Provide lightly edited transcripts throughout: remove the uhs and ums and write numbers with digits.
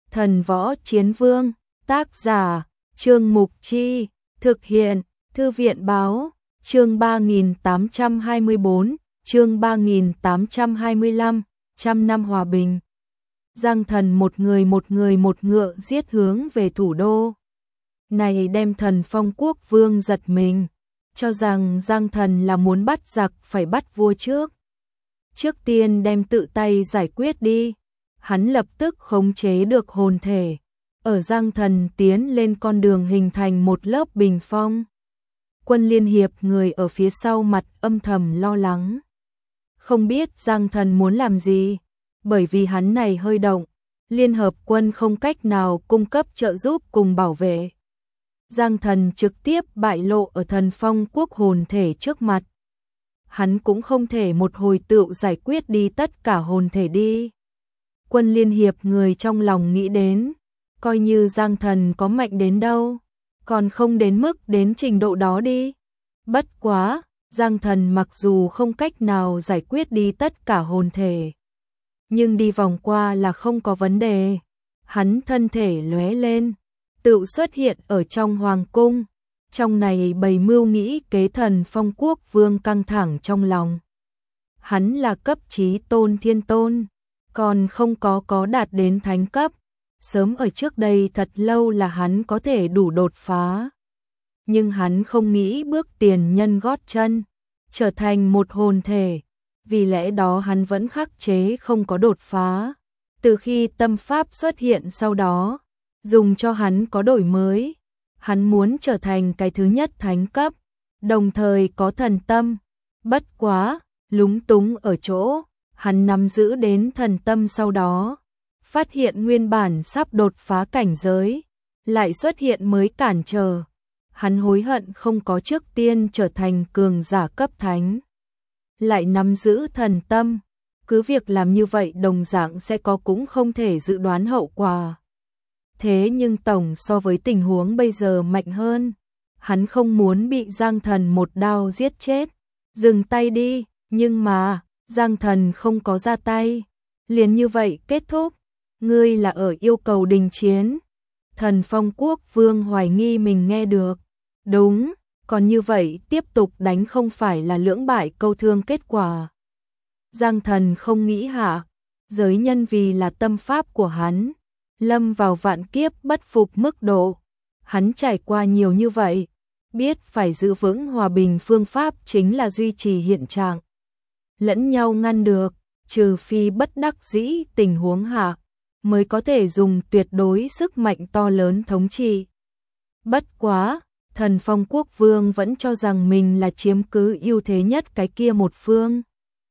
Thần Võ Chiến Vương, tác giả, Trương Mục Chi, thực hiện, Thư viện Báo, chương 3824, chương 3825, trăm năm hòa bình. Giang Thần một người một ngựa giết hướng về thủ đô. Này đem Thần Phong Quốc Vương giật mình, cho rằng Giang Thần là muốn bắt giặc phải bắt vua trước. Trước tiên đem tự tay giải quyết đi. Hắn lập tức khống chế được hồn thể, ở Giang Thần tiến lên con đường hình thành một lớp bình phong. Quân liên hiệp người ở phía sau mặt âm thầm lo lắng. Không biết Giang Thần muốn làm gì, bởi vì hắn này hơi động, liên hợp quân không cách nào cung cấp trợ giúp cùng bảo vệ. Giang Thần trực tiếp bại lộ ở Thần Phong Quốc hồn thể trước mặt. Hắn cũng không thể một hồi tựu giải quyết đi tất cả hồn thể đi. Quân liên hiệp người trong lòng nghĩ đến, coi như Giang Thần có mạnh đến đâu, còn không đến mức đến trình độ đó đi. Bất quá, Giang Thần mặc dù không cách nào giải quyết đi tất cả hồn thể, nhưng đi vòng qua là không có vấn đề. Hắn thân thể lóe lên, tự xuất hiện ở trong hoàng cung. Trong này bày mưu nghĩ kế Thần Phong Quốc Vương căng thẳng trong lòng. Hắn là cấp chí tôn thiên tôn, còn không có đạt đến thánh cấp. Sớm ở trước đây thật lâu là hắn có thể đủ đột phá. Nhưng hắn không nghĩ bước tiền nhân gót chân, trở thành một hồn thể. Vì lẽ đó hắn vẫn khắc chế không có đột phá. Từ khi tâm pháp xuất hiện sau đó, dùng cho hắn có đổi mới. Hắn muốn trở thành cái thứ nhất thánh cấp, đồng thời có thần tâm. Bất quá, lúng túng ở chỗ, hắn nắm giữ đến thần tâm sau đó, phát hiện nguyên bản sắp đột phá cảnh giới, lại xuất hiện mới cản trở. Hắn hối hận không có trước tiên trở thành cường giả cấp thánh, lại nắm giữ thần tâm. Cứ việc làm như vậy đồng dạng sẽ có cũng không thể dự đoán hậu quả. Thế nhưng tổng so với tình huống bây giờ mạnh hơn. Hắn không muốn bị Giang Thần một đao giết chết. Dừng tay đi, nhưng mà Giang Thần không có ra tay. Liền như vậy kết thúc. Ngươi là ở yêu cầu đình chiến. Thần Phong Quốc Vương hoài nghi mình nghe được. Đúng, còn như vậy tiếp tục đánh không phải là lưỡng bại câu thương kết quả. Giang Thần không nghĩ hạ, giới nhân vì là tâm pháp của hắn, lâm vào vạn kiếp bất phục mức độ. Hắn trải qua nhiều như vậy, biết phải giữ vững hòa bình phương pháp chính là duy trì hiện trạng. Lẫn nhau ngăn được, trừ phi bất đắc dĩ tình huống hạ, mới có thể dùng tuyệt đối sức mạnh to lớn thống trị. Bất quá, Thần Phong Quốc Vương vẫn cho rằng mình là chiếm cứ ưu thế nhất cái kia một phương.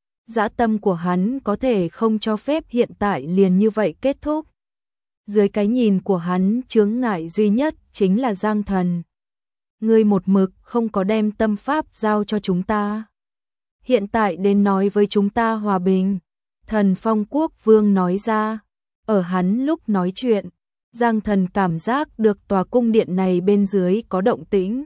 Dã tâm của hắn có thể không cho phép hiện tại liền như vậy kết thúc. Dưới cái nhìn của hắn, chướng ngại duy nhất chính là Giang Thần. Ngươi một mực không có đem tâm pháp giao cho chúng ta. Hiện tại đến nói với chúng ta hòa bình. Thần Phong Quốc Vương nói ra. Ở hắn lúc nói chuyện, Giang Thần cảm giác được tòa cung điện này bên dưới có động tĩnh.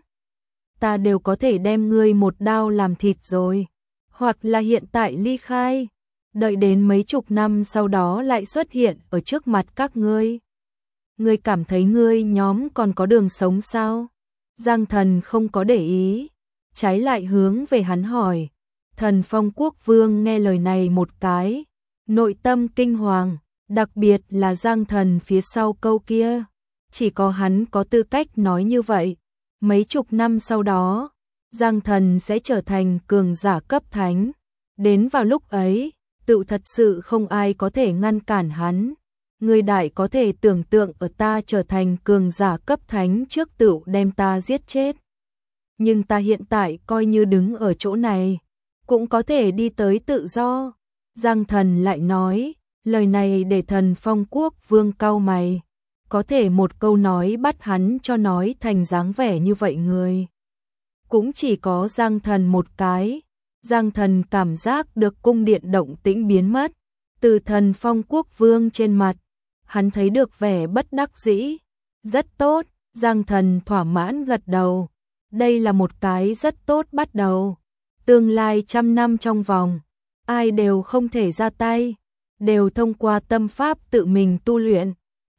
Ta đều có thể đem ngươi một đao làm thịt rồi. Hoặc là hiện tại ly khai, đợi đến mấy chục năm sau đó lại xuất hiện ở trước mặt các ngươi. Ngươi cảm thấy ngươi nhóm còn có đường sống sao? Giang Thần không có để ý, trái lại hướng về hắn hỏi. Thần Phong Quốc Vương nghe lời này một cái, nội tâm kinh hoàng, đặc biệt là Giang Thần phía sau câu kia. Chỉ có hắn có tư cách nói như vậy. Mấy chục năm sau đó, Giang Thần sẽ trở thành cường giả cấp thánh. Đến vào lúc ấy, tự thật sự không ai có thể ngăn cản hắn. Người đại có thể tưởng tượng ở ta trở thành cường giả cấp thánh trước tự đem ta giết chết. Nhưng ta hiện tại coi như đứng ở chỗ này, cũng có thể đi tới tự do. Giang Thần lại nói, lời này để Thần Phong Quốc Vương cau mày. Có thể một câu nói bắt hắn cho nói thành dáng vẻ như vậy người. Cũng chỉ có Giang Thần một cái. Giang Thần cảm giác được cung điện động tĩnh biến mất. Từ Thần Phong Quốc Vương trên mặt, hắn thấy được vẻ bất đắc dĩ. Rất tốt, Giang Thần thỏa mãn gật đầu. Đây là một cái rất tốt bắt đầu. Tương lai trăm năm trong vòng, ai đều không thể ra tay, đều thông qua tâm pháp tự mình tu luyện.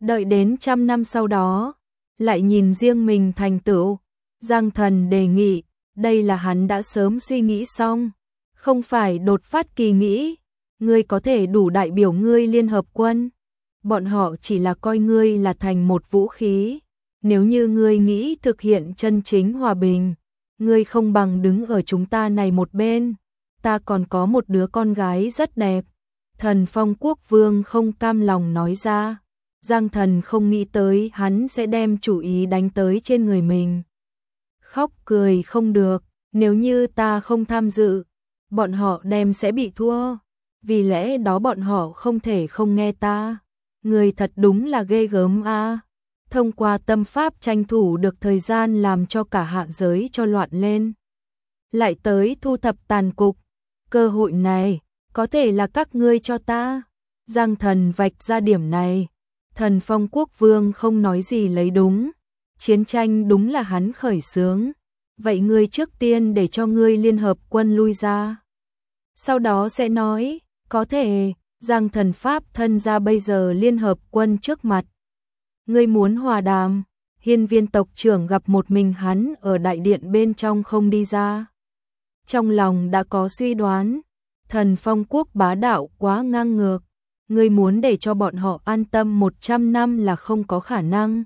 Đợi đến 100 năm sau đó, lại nhìn riêng mình thành tựu, Giang Thần đề nghị, đây là hắn đã sớm suy nghĩ xong, không phải đột phát kỳ nghĩ, ngươi có thể đủ đại biểu ngươi Liên Hợp Quân, bọn họ chỉ là coi ngươi là thành một vũ khí, nếu như ngươi nghĩ thực hiện chân chính hòa bình, ngươi không bằng đứng ở chúng ta này một bên, ta còn có một đứa con gái rất đẹp. Thần Phong Quốc Vương không cam lòng nói ra, Giang Thần không nghĩ tới hắn sẽ đem chủ ý đánh tới trên người mình. Khóc cười không được, nếu như ta không tham dự, bọn họ đem sẽ bị thua, vì lẽ đó bọn họ không thể không nghe ta. Người thật đúng là ghê gớm a. Thông qua tâm pháp tranh thủ được thời gian làm cho cả hạ giới cho loạn lên. Lại tới thu thập tàn cục, cơ hội này có thể là các ngươi cho ta. Giang Thần vạch ra điểm này, Thần Phong Quốc Vương không nói gì lấy đúng, chiến tranh đúng là hắn khởi xướng, vậy ngươi trước tiên để cho ngươi Liên Hợp Quân lui ra. Sau đó sẽ nói, có thể, Giang Thần pháp thân ra bây giờ Liên Hợp Quân trước mặt. Ngươi muốn hòa đàm, Hiên Viên tộc trưởng gặp một mình hắn ở đại điện bên trong không đi ra. Trong lòng đã có suy đoán, Thần Phong Quốc bá đạo quá ngang ngược, ngươi muốn để cho bọn họ an tâm 100 năm là không có khả năng.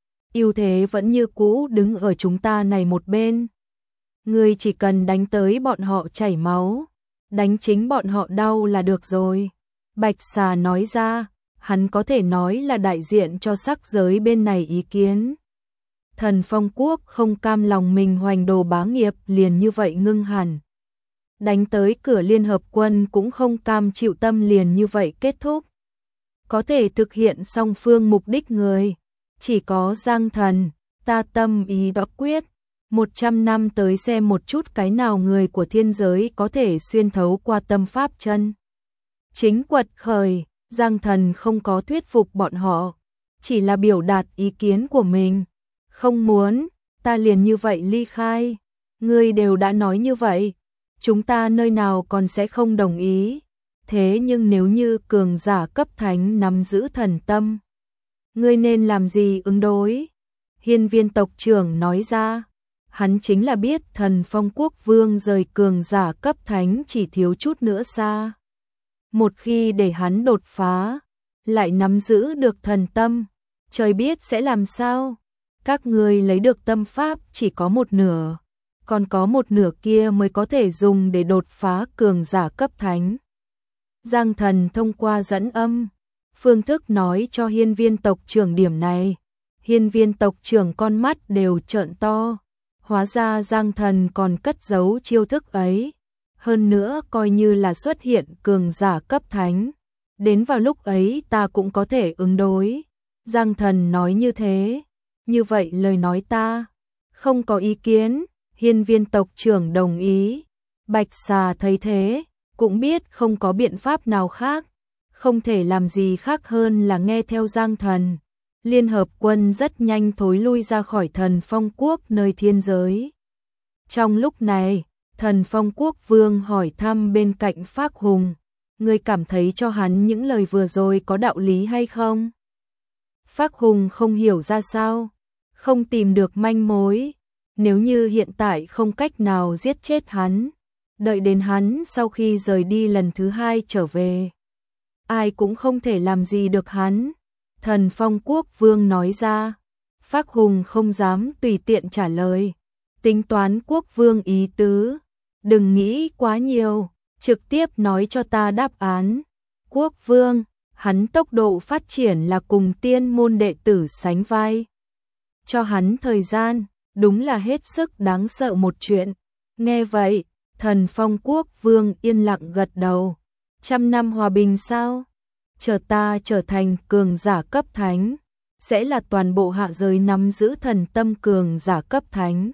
Ưu thế vẫn như cũ đứng ở chúng ta này một bên. Ngươi chỉ cần đánh tới bọn họ chảy máu, đánh chính bọn họ đau là được rồi. Bạch Xà nói ra, hắn có thể nói là đại diện cho sắc giới bên này ý kiến. Thần Phong Quốc không cam lòng mình hoành đồ bá nghiệp liền như vậy ngưng hẳn. Đánh tới cửa Liên Hợp Quân cũng không cam chịu tâm liền như vậy kết thúc. Có thể thực hiện song phương mục đích người, chỉ có Giang Thần, ta tâm ý đã quyết. 100 năm tới xem một chút cái nào người của thiên giới có thể xuyên thấu qua tâm pháp chân. Chính quật khởi, Giang Thần không có thuyết phục bọn họ, chỉ là biểu đạt ý kiến của mình. Không muốn, ta liền như vậy ly khai. Ngươi đều đã nói như vậy, chúng ta nơi nào còn sẽ không đồng ý. Thế nhưng nếu như cường giả cấp thánh nắm giữ thần tâm, ngươi nên làm gì ứng đối? Hiên Viên tộc trưởng nói ra, hắn chính là biết Thần Phong Quốc Vương rời cường giả cấp thánh chỉ thiếu chút nữa xa. Một khi để hắn đột phá, lại nắm giữ được thần tâm, trời biết sẽ làm sao. Các ngươi lấy được tâm pháp chỉ có một nửa, còn có một nửa kia mới có thể dùng để đột phá cường giả cấp thánh. Giang Thần thông qua dẫn âm, phương thức nói cho Hiên Viên tộc trưởng điểm này. Hiên Viên tộc trưởng con mắt đều trợn to, hóa ra Giang Thần còn cất giấu chiêu thức ấy. Hơn nữa coi như là xuất hiện cường giả cấp thánh, đến vào lúc ấy ta cũng có thể ứng đối. Giang Thần nói như thế, như vậy lời nói ta không có ý kiến. Hiên Viên tộc trưởng đồng ý. Bạch Xà thấy thế, cũng biết không có biện pháp nào khác, không thể làm gì khác hơn là nghe theo Giang Thần. Liên Hợp Quân rất nhanh thối lui ra khỏi Thần Phong Quốc nơi thiên giới. Trong lúc này, Thần Phong Quốc Vương hỏi thăm bên cạnh Phác Hùng, ngươi cảm thấy cho hắn những lời vừa rồi có đạo lý hay không? Phác Hùng không hiểu ra sao, không tìm được manh mối. Nếu như hiện tại không cách nào giết chết hắn, đợi đến hắn sau khi rời đi lần thứ hai trở về, ai cũng không thể làm gì được hắn. Thần Phong Quốc Vương nói ra, Phác Hùng không dám tùy tiện trả lời, tính toán Quốc Vương ý tứ, đừng nghĩ quá nhiều, trực tiếp nói cho ta đáp án. Quốc Vương, hắn tốc độ phát triển là cùng tiên môn đệ tử sánh vai. Cho hắn thời gian, đúng là hết sức đáng sợ một chuyện. Nghe vậy, Thần Phong Quốc Vương yên lặng gật đầu. 100 năm hòa bình sao? Chờ ta trở thành cường giả cấp thánh, sẽ là toàn bộ hạ giới nắm giữ thần tâm cường giả cấp thánh.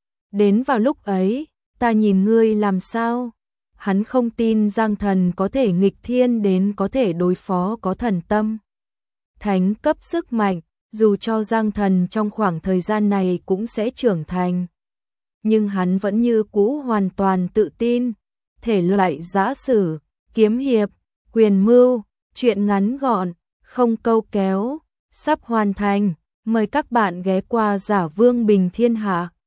Đến vào lúc ấy, ta nhìn ngươi làm sao? Hắn không tin Giang Thần có thể nghịch thiên đến có thể đối phó có thần tâm thánh cấp sức mạnh, dù cho Giang Thần trong khoảng thời gian này cũng sẽ trưởng thành. Nhưng hắn vẫn như cũ hoàn toàn tự tin, thể loại giã sử, kiếm hiệp, quyền mưu, chuyện ngắn gọn, không câu kéo, sắp hoàn thành. Mời các bạn ghé qua Giả Vương Bình Thiên Hạ.